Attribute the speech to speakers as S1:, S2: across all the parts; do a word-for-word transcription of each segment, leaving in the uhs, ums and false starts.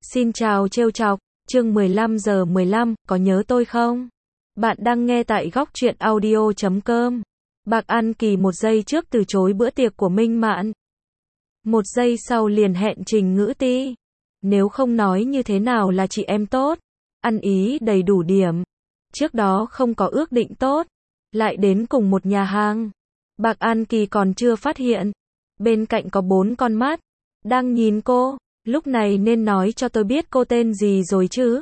S1: Xin chào trêu chọc, chương mười lăm giờ mười lăm, có nhớ tôi không? Bạn đang nghe tại góc truyện audio chấm com. Bạc An Kỳ một giây trước từ chối bữa tiệc của Minh Mạn. Một giây sau liền hẹn Trình Ngữ Ti. Nếu không nói như thế nào là chị em tốt, ăn ý đầy đủ điểm. Trước đó không có ước định tốt, lại đến cùng một nhà hàng. Bạc An Kỳ còn chưa phát hiện, bên cạnh có bốn con mắt, đang nhìn cô. Lúc này nên nói cho tôi biết cô tên gì rồi chứ.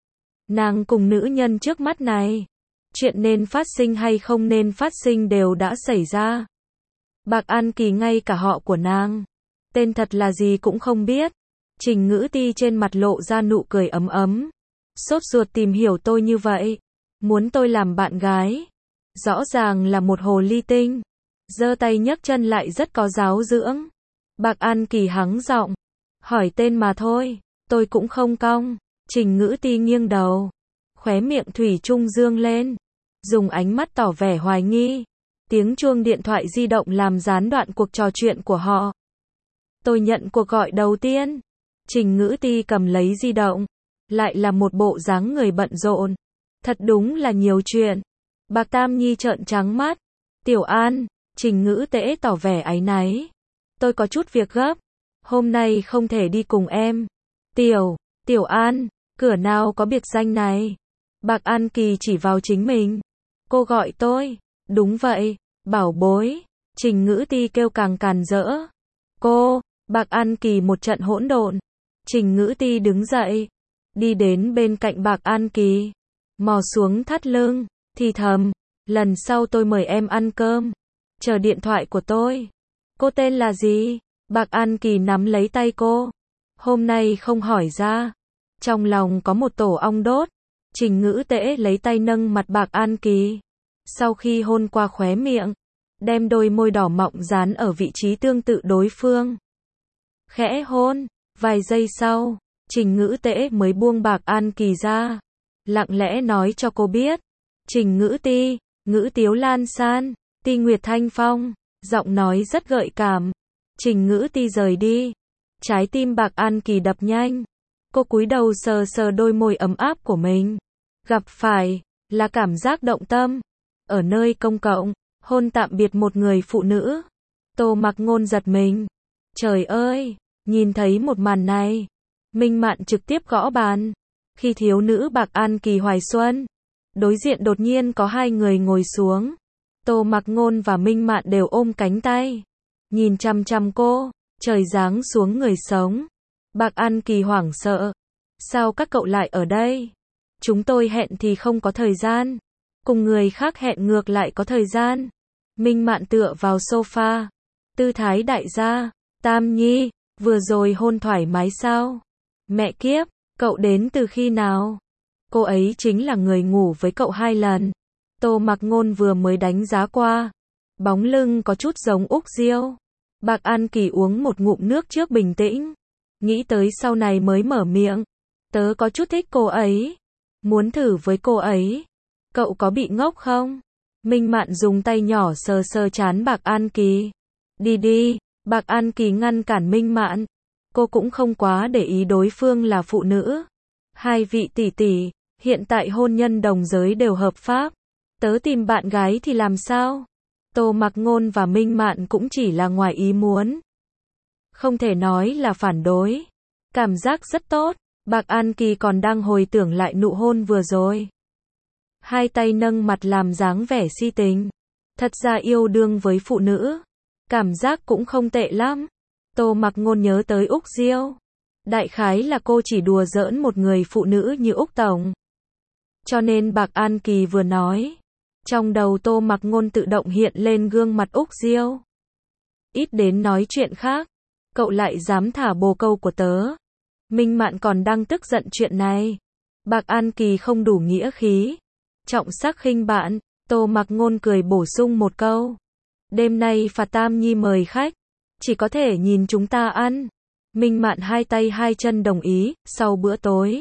S1: Nàng cùng nữ nhân trước mắt này, chuyện nên phát sinh hay không nên phát sinh đều đã xảy ra. Bạc An Kỳ ngay cả họ của nàng, tên thật là gì cũng không biết. Trình Ngữ Ti trên mặt lộ ra nụ cười ấm ấm. Sốt ruột tìm hiểu tôi như vậy, muốn tôi làm bạn gái. Rõ ràng là một hồ ly tinh, giơ tay nhấc chân lại rất có giáo dưỡng. Bạc An Kỳ hắng giọng, hỏi tên mà thôi, tôi cũng không cong. Trình Ngữ Ti nghiêng đầu, khóe miệng thủy chung dương lên, dùng ánh mắt tỏ vẻ hoài nghi. Tiếng chuông điện thoại di động làm gián đoạn cuộc trò chuyện của họ. Tôi nhận cuộc gọi đầu tiên. Trình Ngữ Ti cầm lấy di động, lại là một bộ dáng người bận rộn. Thật đúng là nhiều chuyện. Bạc Tam Nhi trợn trắng mắt. Tiểu An, Trình Ngữ Tễ tỏ vẻ áy náy. Tôi có chút việc gấp, hôm nay không thể đi cùng em. Tiểu, Tiểu An, cửa nào có biệt danh này? Bạc An Kỳ chỉ vào chính mình. Cô gọi tôi. Đúng vậy, bảo bối. Trình Ngữ Ti kêu càng càn rỡ. Cô, Bạc An Kỳ một trận hỗn độn. Trình Ngữ Ti đứng dậy, đi đến bên cạnh Bạc An Kỳ, mò xuống thắt lưng, thì thầm, lần sau tôi mời em ăn cơm, chờ điện thoại của tôi. Cô tên là gì? Bạc An Kỳ nắm lấy tay cô. Hôm nay không hỏi ra. Trong lòng có một tổ ong đốt. Trình Ngữ Tễ lấy tay nâng mặt Bạc An Kỳ. Sau khi hôn qua khóe miệng, đem đôi môi đỏ mọng dán ở vị trí tương tự đối phương. Khẽ hôn. Vài giây sau, Trình Ngữ Tễ mới buông Bạc An Kỳ ra. Lặng lẽ nói cho cô biết. Trình Ngữ Ti, Ngữ Tiếu Lan San, Ti Nguyệt Thanh Phong. Giọng nói rất gợi cảm. Trình Ngữ Ti rời đi. Trái tim Bạc An Kỳ đập nhanh. Cô cúi đầu sờ sờ đôi môi ấm áp của mình. Gặp phải là cảm giác động tâm. Ở nơi công cộng, hôn tạm biệt một người phụ nữ. Tô Mặc Ngôn giật mình. Trời ơi, nhìn thấy một màn này, Minh Mạn trực tiếp gõ bàn. Khi thiếu nữ Bạc An Kỳ hoài xuân, đối diện đột nhiên có hai người ngồi xuống. Tô Mặc Ngôn và Minh Mạn đều ôm cánh tay, nhìn chằm chằm cô. Trời giáng xuống người sống. Bạc An Kỳ hoảng sợ. Sao các cậu lại ở đây? Chúng tôi hẹn thì không có thời gian, cùng người khác hẹn ngược lại có thời gian. Minh Mạn tựa vào sofa, tư thái đại gia. Tam Nhi, vừa rồi hôn thoải mái sao? Mẹ kiếp, cậu đến từ khi nào? Cô ấy chính là người ngủ với cậu hai lần. Tô Mặc Ngôn vừa mới đánh giá qua, bóng lưng có chút giống Úc Diêu. Bạc An Kỳ uống một ngụm nước trước bình tĩnh, nghĩ tới sau này mới mở miệng. Tớ có chút thích cô ấy, muốn thử với cô ấy. Cậu có bị ngốc không? Minh Mạn dùng tay nhỏ sờ sờ trán Bạc An Kỳ. Đi đi. Bạc An Kỳ ngăn cản Minh Mạn. Cô cũng không quá để ý đối phương là phụ nữ. Hai vị tỷ tỷ, hiện tại hôn nhân đồng giới đều hợp pháp. Tớ tìm bạn gái thì làm sao? Tô Mặc Ngôn và Minh Mạn cũng chỉ là ngoài ý muốn. Không thể nói là phản đối. Cảm giác rất tốt. Bạc An Kỳ còn đang hồi tưởng lại nụ hôn vừa rồi. Hai tay nâng mặt làm dáng vẻ si tình. Thật ra yêu đương với phụ nữ, cảm giác cũng không tệ lắm. Tô Mặc Ngôn nhớ tới Úc Diêu. Đại khái là cô chỉ đùa giỡn một người phụ nữ như Úc Tổng. Cho nên Bạc An Kỳ vừa nói, trong đầu Tô Mặc Ngôn tự động hiện lên gương mặt Úc Diêu. Ít đến nói chuyện khác, cậu lại dám thả bồ câu của tớ. Minh Mạn còn đang tức giận chuyện này. Bạc An Kỳ không đủ nghĩa khí, trọng sắc khinh bạn. Tô Mặc Ngôn cười bổ sung một câu. Đêm nay Phạt Tam Nhi mời khách, chỉ có thể nhìn chúng ta ăn. Minh Mạn hai tay hai chân đồng ý. Sau bữa tối,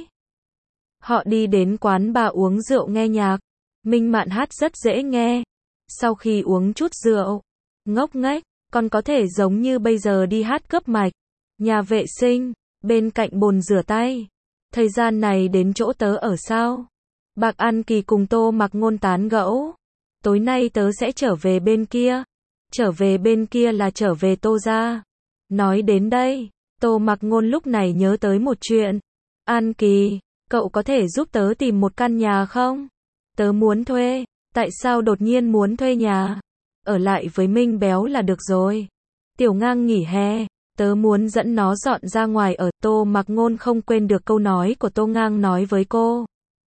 S1: họ đi đến quán bar uống rượu nghe nhạc. Minh Mạn hát rất dễ nghe. Sau khi uống chút rượu, ngốc nghếch, còn có thể giống như bây giờ đi hát cướp mạch. Nhà vệ sinh, bên cạnh bồn rửa tay. Thời gian này đến chỗ tớ ở sao? Bạc An Kỳ cùng Tô Mặc Ngôn tán gẫu. Tối nay tớ sẽ trở về bên kia. Trở về bên kia là trở về Tô gia. Nói đến đây, Tô Mặc Ngôn lúc này nhớ tới một chuyện. An Kỳ, cậu có thể giúp tớ tìm một căn nhà không? Tớ muốn thuê. Tại sao đột nhiên muốn thuê nhà? Ở lại với Minh Béo là được rồi. Tiểu Ngang nghỉ hè, tớ muốn dẫn nó dọn ra ngoài ở. Tô Mặc Ngôn không quên được câu nói của Tô Ngang nói với cô.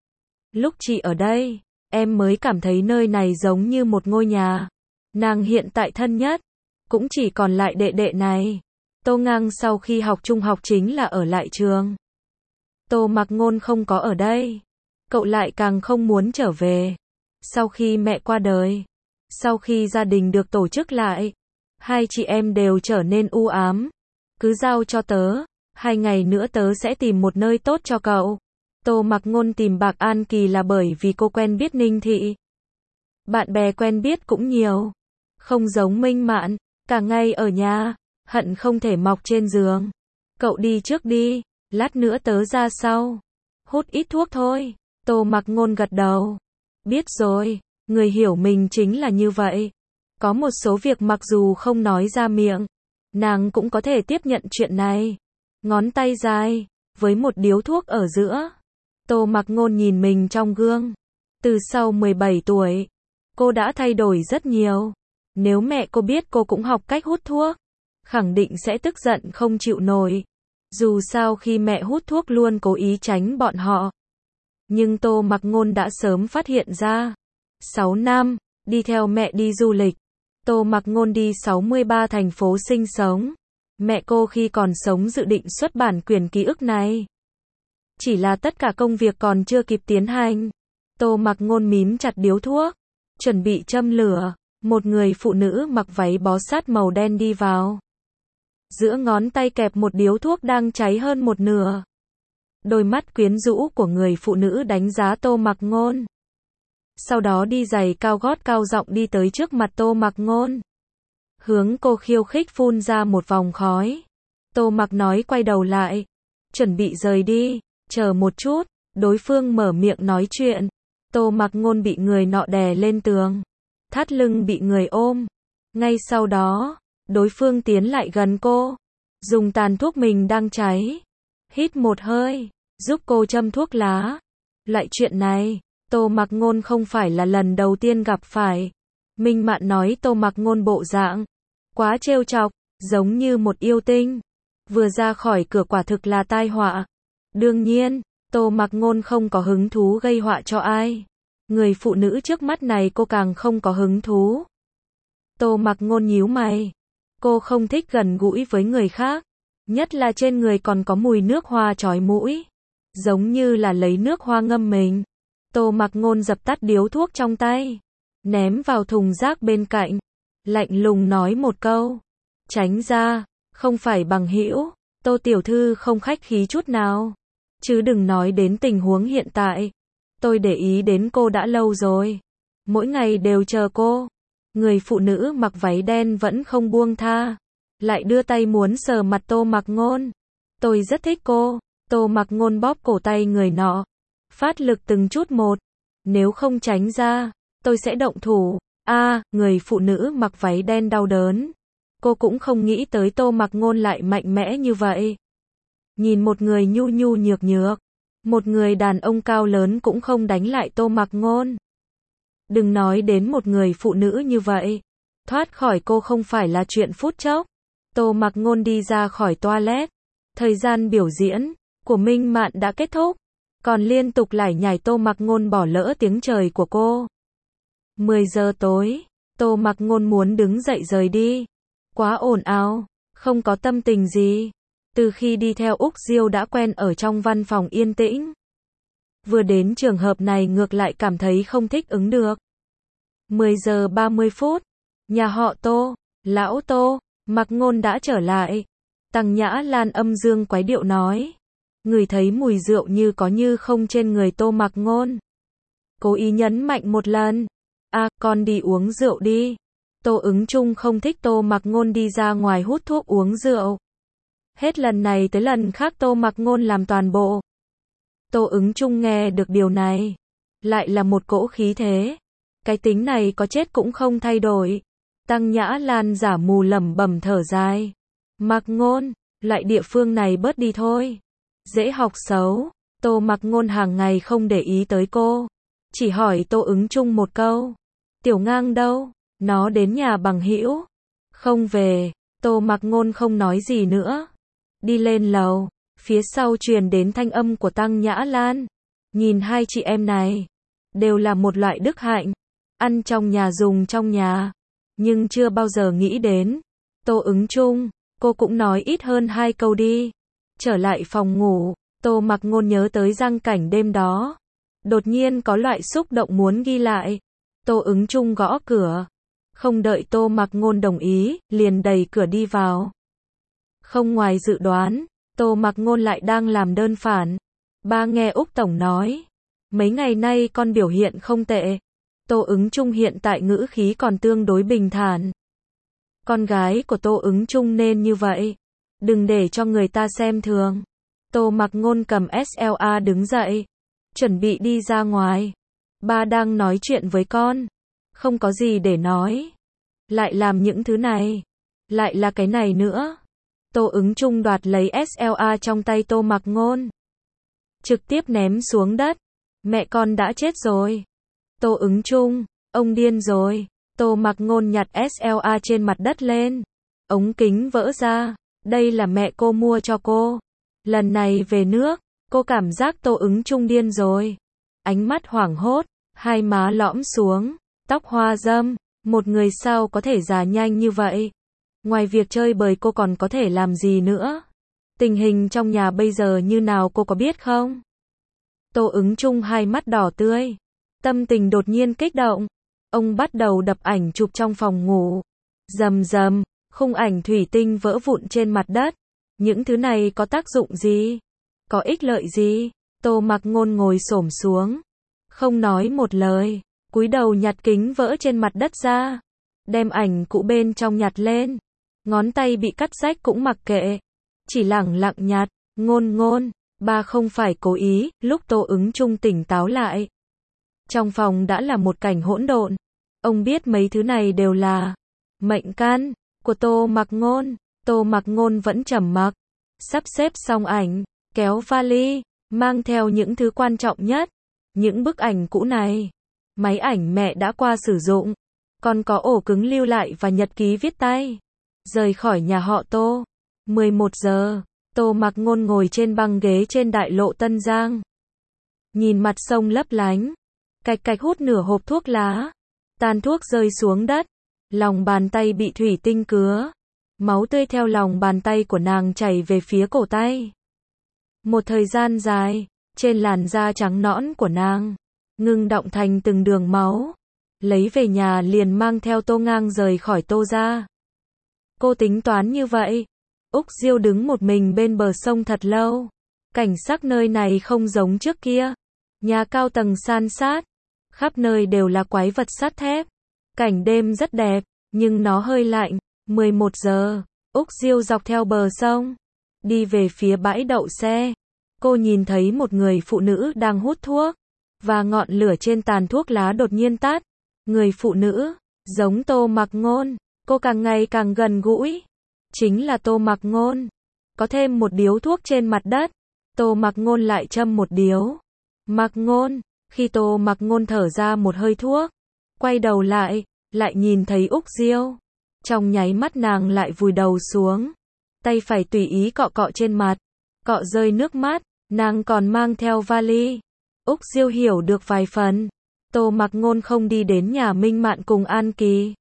S1: Lúc chị ở đây, em mới cảm thấy nơi này giống như một ngôi nhà. Nàng hiện tại thân nhất, cũng chỉ còn lại đệ đệ này. Tô Ngang sau khi học trung học chính là ở lại trường. Tô Mặc Ngôn không có ở đây. Cậu lại càng không muốn trở về. Sau khi mẹ qua đời, sau khi gia đình được tổ chức lại, hai chị em đều trở nên u ám. Cứ giao cho tớ, hai ngày nữa tớ sẽ tìm một nơi tốt cho cậu. Tô Mặc Ngôn tìm Bạc An Kỳ là bởi vì cô quen biết Ninh Thị. Bạn bè quen biết cũng nhiều. Không giống Minh Mạn, cả ngày ở nhà, hận không thể mọc trên giường. Cậu đi trước đi, lát nữa tớ ra sau. Hút ít thuốc thôi. Tô Mặc Ngôn gật đầu. Biết rồi, người hiểu mình chính là như vậy. Có một số việc mặc dù không nói ra miệng, nàng cũng có thể tiếp nhận chuyện này. Ngón tay dài, với một điếu thuốc ở giữa. Tô Mặc Ngôn nhìn mình trong gương. Từ sau mười bảy tuổi, cô đã thay đổi rất nhiều. Nếu mẹ cô biết cô cũng học cách hút thuốc, khẳng định sẽ tức giận không chịu nổi. Dù sao khi mẹ hút thuốc luôn cố ý tránh bọn họ. Nhưng Tô Mặc Ngôn đã sớm phát hiện ra. sáu năm, đi theo mẹ đi du lịch. Tô Mặc Ngôn đi sáu mươi ba thành phố sinh sống. Mẹ cô khi còn sống dự định xuất bản quyển ký ức này. Chỉ là tất cả công việc còn chưa kịp tiến hành. Tô Mặc Ngôn mím chặt điếu thuốc, chuẩn bị châm lửa. Một người phụ nữ mặc váy bó sát màu đen đi vào. Giữa ngón tay kẹp một điếu thuốc đang cháy hơn một nửa. Đôi mắt quyến rũ của người phụ nữ đánh giá Tô Mặc Ngôn. Sau đó đi giày cao gót cao giọng đi tới trước mặt Tô Mặc Ngôn. Hướng cô khiêu khích phun ra một vòng khói. Tô Mặc nói quay đầu lại. Chuẩn bị rời đi, chờ một chút, đối phương mở miệng nói chuyện. Tô Mặc Ngôn bị người nọ đè lên tường. Thắt lưng bị người ôm. Ngay sau đó, đối phương tiến lại gần cô. Dùng tàn thuốc mình đang cháy. Hít một hơi, giúp cô châm thuốc lá. Loại chuyện này, Tô Mặc Ngôn không phải là lần đầu tiên gặp phải. Minh Mạn nói Tô Mặc Ngôn bộ dạng quá trêu chọc, giống như một yêu tinh. Vừa ra khỏi cửa quả thực là tai họa. Đương nhiên, Tô Mặc Ngôn không có hứng thú gây họa cho ai. Người phụ nữ trước mắt này cô càng không có hứng thú. Tô Mặc Ngôn nhíu mày. Cô không thích gần gũi với người khác. Nhất là trên người còn có mùi nước hoa chói mũi. Giống như là lấy nước hoa ngâm mình. Tô Mặc Ngôn dập tắt điếu thuốc trong tay. Ném vào thùng rác bên cạnh. Lạnh lùng nói một câu. Tránh ra, không phải bằng hữu. Tô tiểu thư không khách khí chút nào. Chứ đừng nói đến tình huống hiện tại. Tôi để ý đến cô đã lâu rồi. Mỗi ngày đều chờ cô. Người phụ nữ mặc váy đen vẫn không buông tha. Lại đưa tay muốn sờ mặt Tô Mặc Ngôn. Tôi rất thích cô. Tô Mặc Ngôn bóp cổ tay người nọ. Phát lực từng chút một. Nếu không tránh ra, tôi sẽ động thủ. A, à, người phụ nữ mặc váy đen đau đớn. Cô cũng không nghĩ tới Tô Mặc Ngôn lại mạnh mẽ như vậy. Nhìn một người nhu nhu nhược nhược. Một người đàn ông cao lớn cũng không đánh lại Tô Mặc Ngôn. Đừng nói đến một người phụ nữ như vậy. Thoát khỏi cô không phải là chuyện phút chốc. Tô Mặc Ngôn đi ra khỏi toilet. Thời gian biểu diễn của Minh Mạn đã kết thúc. Còn liên tục lải nhải Tô Mặc Ngôn bỏ lỡ tiếng trời của cô. mười giờ tối, Tô Mặc Ngôn muốn đứng dậy rời đi. Quá ồn ào, không có tâm tình gì. Từ khi đi theo Úc Diêu đã quen ở trong văn phòng yên tĩnh. Vừa đến trường hợp này ngược lại cảm thấy không thích ứng được. mười giờ ba mươi phút, nhà họ Tô, lão Tô, Mặc Ngôn đã trở lại. Tăng Nhã Lan âm dương quái điệu nói. Người thấy mùi rượu như có như không trên người Tô Mặc Ngôn. Cố ý nhấn mạnh một lần. À, con đi uống rượu đi. Tô Ứng Chung không thích Tô Mặc Ngôn đi ra ngoài hút thuốc uống rượu. Hết lần này tới lần khác Tô Mặc Ngôn làm toàn bộ. Tô Ứng Chung nghe được điều này, lại là một cỗ khí thế. Cái tính này có chết cũng không thay đổi. Tăng Nhã Lan giả mù lẩm bẩm thở dài. Mặc Ngôn, loại địa phương này bớt đi thôi. Dễ học xấu. Tô Mặc Ngôn hàng ngày không để ý tới cô, chỉ hỏi Tô Ứng Chung một câu. Tiểu Ngang đâu? Nó đến nhà bằng hữu. Không về. Tô Mặc Ngôn không nói gì nữa. Đi lên lầu, phía sau truyền đến thanh âm của Tăng Nhã Lan. Nhìn hai chị em này, đều là một loại đức hạnh. Ăn trong nhà dùng trong nhà, nhưng chưa bao giờ nghĩ đến. Tô Ứng Chung, cô cũng nói ít hơn hai câu đi. Trở lại phòng ngủ, Tô Mặc Ngôn nhớ tới Giang cảnh đêm đó. Đột nhiên có loại xúc động muốn ghi lại. Tô Ứng Chung gõ cửa. Không đợi Tô Mặc Ngôn đồng ý, liền đẩy cửa đi vào. Không ngoài dự đoán, Tô Mặc Ngôn lại đang làm đơn phản. Ba nghe Úc Tổng nói, mấy ngày nay con biểu hiện không tệ. Tô Ứng Chung hiện tại ngữ khí còn tương đối bình thản. Con gái của Tô Ứng Chung nên như vậy. Đừng để cho người ta xem thường. Tô Mặc Ngôn cầm ét lờ a đứng dậy, chuẩn bị đi ra ngoài. Ba đang nói chuyện với con, không có gì để nói. Lại làm những thứ này, lại là cái này nữa. Tô Ứng Chung đoạt lấy ét lờ a trong tay Tô Mặc Ngôn, trực tiếp ném xuống đất. Mẹ con đã chết rồi. Tô Ứng Chung, ông điên rồi. Tô Mặc Ngôn nhặt ét lờ a trên mặt đất lên. Ống kính vỡ ra. Đây là mẹ cô mua cho cô. Lần này về nước, cô cảm giác Tô Ứng Chung điên rồi. Ánh mắt hoảng hốt, hai má lõm xuống, tóc hoa râm. Một người sao có thể già nhanh như vậy? Ngoài việc chơi bời cô còn có thể làm gì nữa? Tình hình trong nhà bây giờ như nào cô có biết không? Tô Ứng Chung hai mắt đỏ tươi, tâm tình đột nhiên kích động. Ông bắt đầu đập ảnh chụp trong phòng ngủ. Rầm rầm, khung ảnh thủy tinh vỡ vụn trên mặt đất. Những thứ này có tác dụng gì? Có ích lợi gì? Tô Mặc Ngôn ngồi xổm xuống, không nói một lời, cúi đầu nhặt kính vỡ trên mặt đất ra, đem ảnh cũ bên trong nhặt lên. Ngón tay bị cắt rách cũng mặc kệ, chỉ lẳng lặng nhặt. Ngôn Ngôn, ba không phải cố ý. Lúc Tô Ứng Chung tỉnh táo lại, trong phòng đã là một cảnh hỗn độn. Ông biết mấy thứ này đều là mệnh căn của Tô Mặc Ngôn. Tô Mặc Ngôn vẫn trầm mặc, sắp xếp xong ảnh, kéo vali, mang theo những thứ quan trọng nhất. Những bức ảnh cũ này, máy ảnh mẹ đã qua sử dụng, còn có ổ cứng lưu lại và nhật ký viết tay. Rời khỏi nhà họ Tô. mười một giờ, Tô Mặc Ngôn ngồi trên băng ghế trên đại lộ Tân Giang. Nhìn mặt sông lấp lánh, cạch cạch hút nửa hộp thuốc lá. Tàn thuốc rơi xuống đất, lòng bàn tay bị thủy tinh cứa. Máu tươi theo lòng bàn tay của nàng chảy về phía cổ tay. Một thời gian dài, trên làn da trắng nõn của nàng, ngưng đọng thành từng đường máu. Lấy về nhà liền mang theo Tô Ngang rời khỏi Tô gia. Cô tính toán như vậy. Úc Diêu đứng một mình bên bờ sông thật lâu. Cảnh sắc nơi này không giống trước kia. Nhà cao tầng san sát, khắp nơi đều là quái vật sắt thép. Cảnh đêm rất đẹp, nhưng nó hơi lạnh. mười một giờ, Úc Diêu dọc theo bờ sông, đi về phía bãi đậu xe. Cô nhìn thấy một người phụ nữ đang hút thuốc, và ngọn lửa trên tàn thuốc lá đột nhiên tắt. Người phụ nữ, giống Tô Mặc Ngôn, cô càng ngày càng gần gũi. Chính là Tô Mặc Ngôn. Có thêm một điếu thuốc trên mặt đất. Tô Mặc Ngôn lại châm một điếu. Mặc Ngôn, khi Tô Mặc Ngôn thở ra một hơi thuốc, quay đầu lại, lại nhìn thấy Úc Diêu. Trong nháy mắt nàng lại vùi đầu xuống, tay phải tùy ý cọ cọ trên mặt, cọ rơi nước mắt. Nàng còn mang theo vali. Úc Diêu hiểu được vài phần. Tô Mặc Ngôn không đi đến nhà Minh Mạn cùng An Kỳ,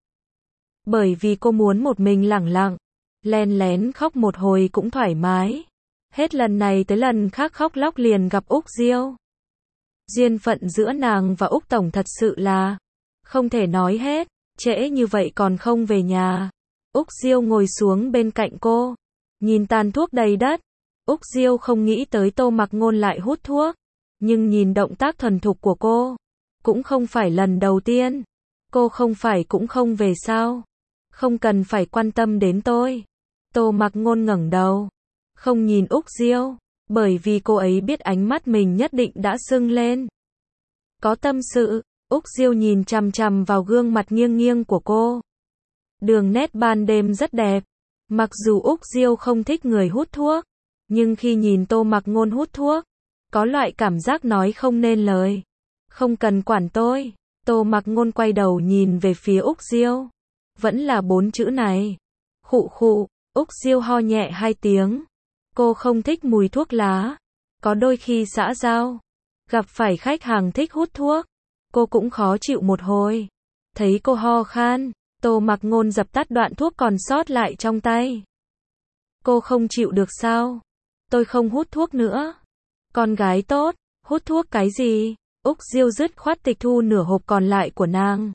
S1: bởi vì cô muốn một mình lẳng lặng, len lén khóc một hồi cũng thoải mái. Hết lần này tới lần khác khóc lóc liền gặp Úc Diêu. Duyên phận giữa nàng và Úc Tổng thật sự là không thể nói hết. Trễ như vậy còn không về nhà. Úc Diêu ngồi xuống bên cạnh cô, nhìn tàn thuốc đầy đất. Úc Diêu không nghĩ tới Tô Mặc Ngôn lại hút thuốc, nhưng nhìn động tác thuần thục của cô, cũng không phải lần đầu tiên. Cô không phải cũng không về sao? Không cần phải quan tâm đến tôi. Tô Mặc Ngôn ngẩng đầu, không nhìn Úc Diêu, bởi vì cô ấy biết ánh mắt mình nhất định đã sưng lên. Có tâm sự, Úc Diêu nhìn chằm chằm vào gương mặt nghiêng nghiêng của cô. Đường nét ban đêm rất đẹp. Mặc dù Úc Diêu không thích người hút thuốc, nhưng khi nhìn Tô Mặc Ngôn hút thuốc, có loại cảm giác nói không nên lời. Không cần quản tôi. Tô Mặc Ngôn quay đầu nhìn về phía Úc Diêu. Vẫn là bốn chữ này. Khụ khụ, Úc Diêu ho nhẹ hai tiếng. Cô không thích mùi thuốc lá. Có đôi khi xã giao, gặp phải khách hàng thích hút thuốc, cô cũng khó chịu một hồi. Thấy cô ho khan, Tô Mặc Ngôn dập tắt đoạn thuốc còn sót lại trong tay. Cô không chịu được sao? Tôi không hút thuốc nữa. Con gái tốt, hút thuốc cái gì? Úc Diêu dứt khoát tịch thu nửa hộp còn lại của nàng.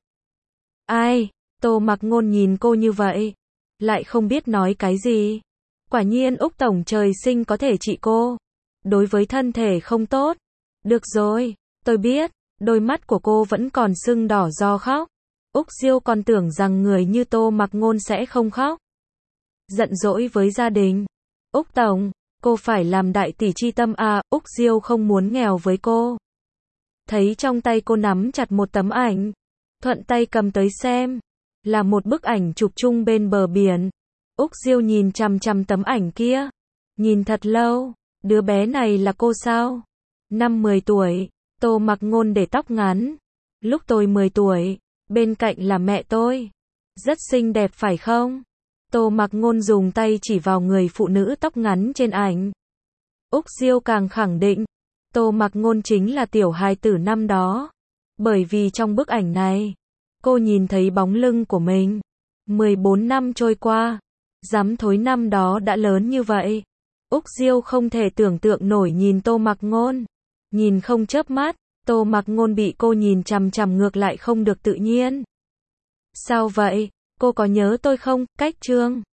S1: Ai? Tô Mặc Ngôn nhìn cô như vậy, lại không biết nói cái gì. Quả nhiên Úc tổng trời sinh có thể trị cô. Đối với thân thể không tốt. Được rồi, tôi biết. Đôi mắt của cô vẫn còn sưng đỏ do khóc. Úc Diêu còn tưởng rằng người như Tô Mặc Ngôn sẽ không khóc. Giận dỗi với gia đình. Úc tổng, cô phải làm đại tỷ chi tâm à, Úc Diêu không muốn nghèo với cô. Thấy trong tay cô nắm chặt một tấm ảnh, thuận tay cầm tới xem. Là một bức ảnh chụp chung bên bờ biển. Úc Diêu nhìn chằm chằm tấm ảnh kia. Nhìn thật lâu, đứa bé này là cô sao? Năm mười tuổi, Tô Mặc Ngôn để tóc ngắn. Lúc tôi mười tuổi, bên cạnh là mẹ tôi. Rất xinh đẹp phải không? Tô Mặc Ngôn dùng tay chỉ vào người phụ nữ tóc ngắn trên ảnh. Úc Diêu càng khẳng định, Tô Mặc Ngôn chính là tiểu hài tử năm đó. Bởi vì trong bức ảnh này, cô nhìn thấy bóng lưng của mình. mười bốn năm trôi qua, dám thối năm đó đã lớn như vậy. Úc Diêu không thể tưởng tượng nổi nhìn Tô Mặc Ngôn. Nhìn không chớp mắt, Tô Mặc Ngôn bị cô nhìn chằm chằm ngược lại không được tự nhiên. Sao vậy? Cô có nhớ tôi không? Cách Trương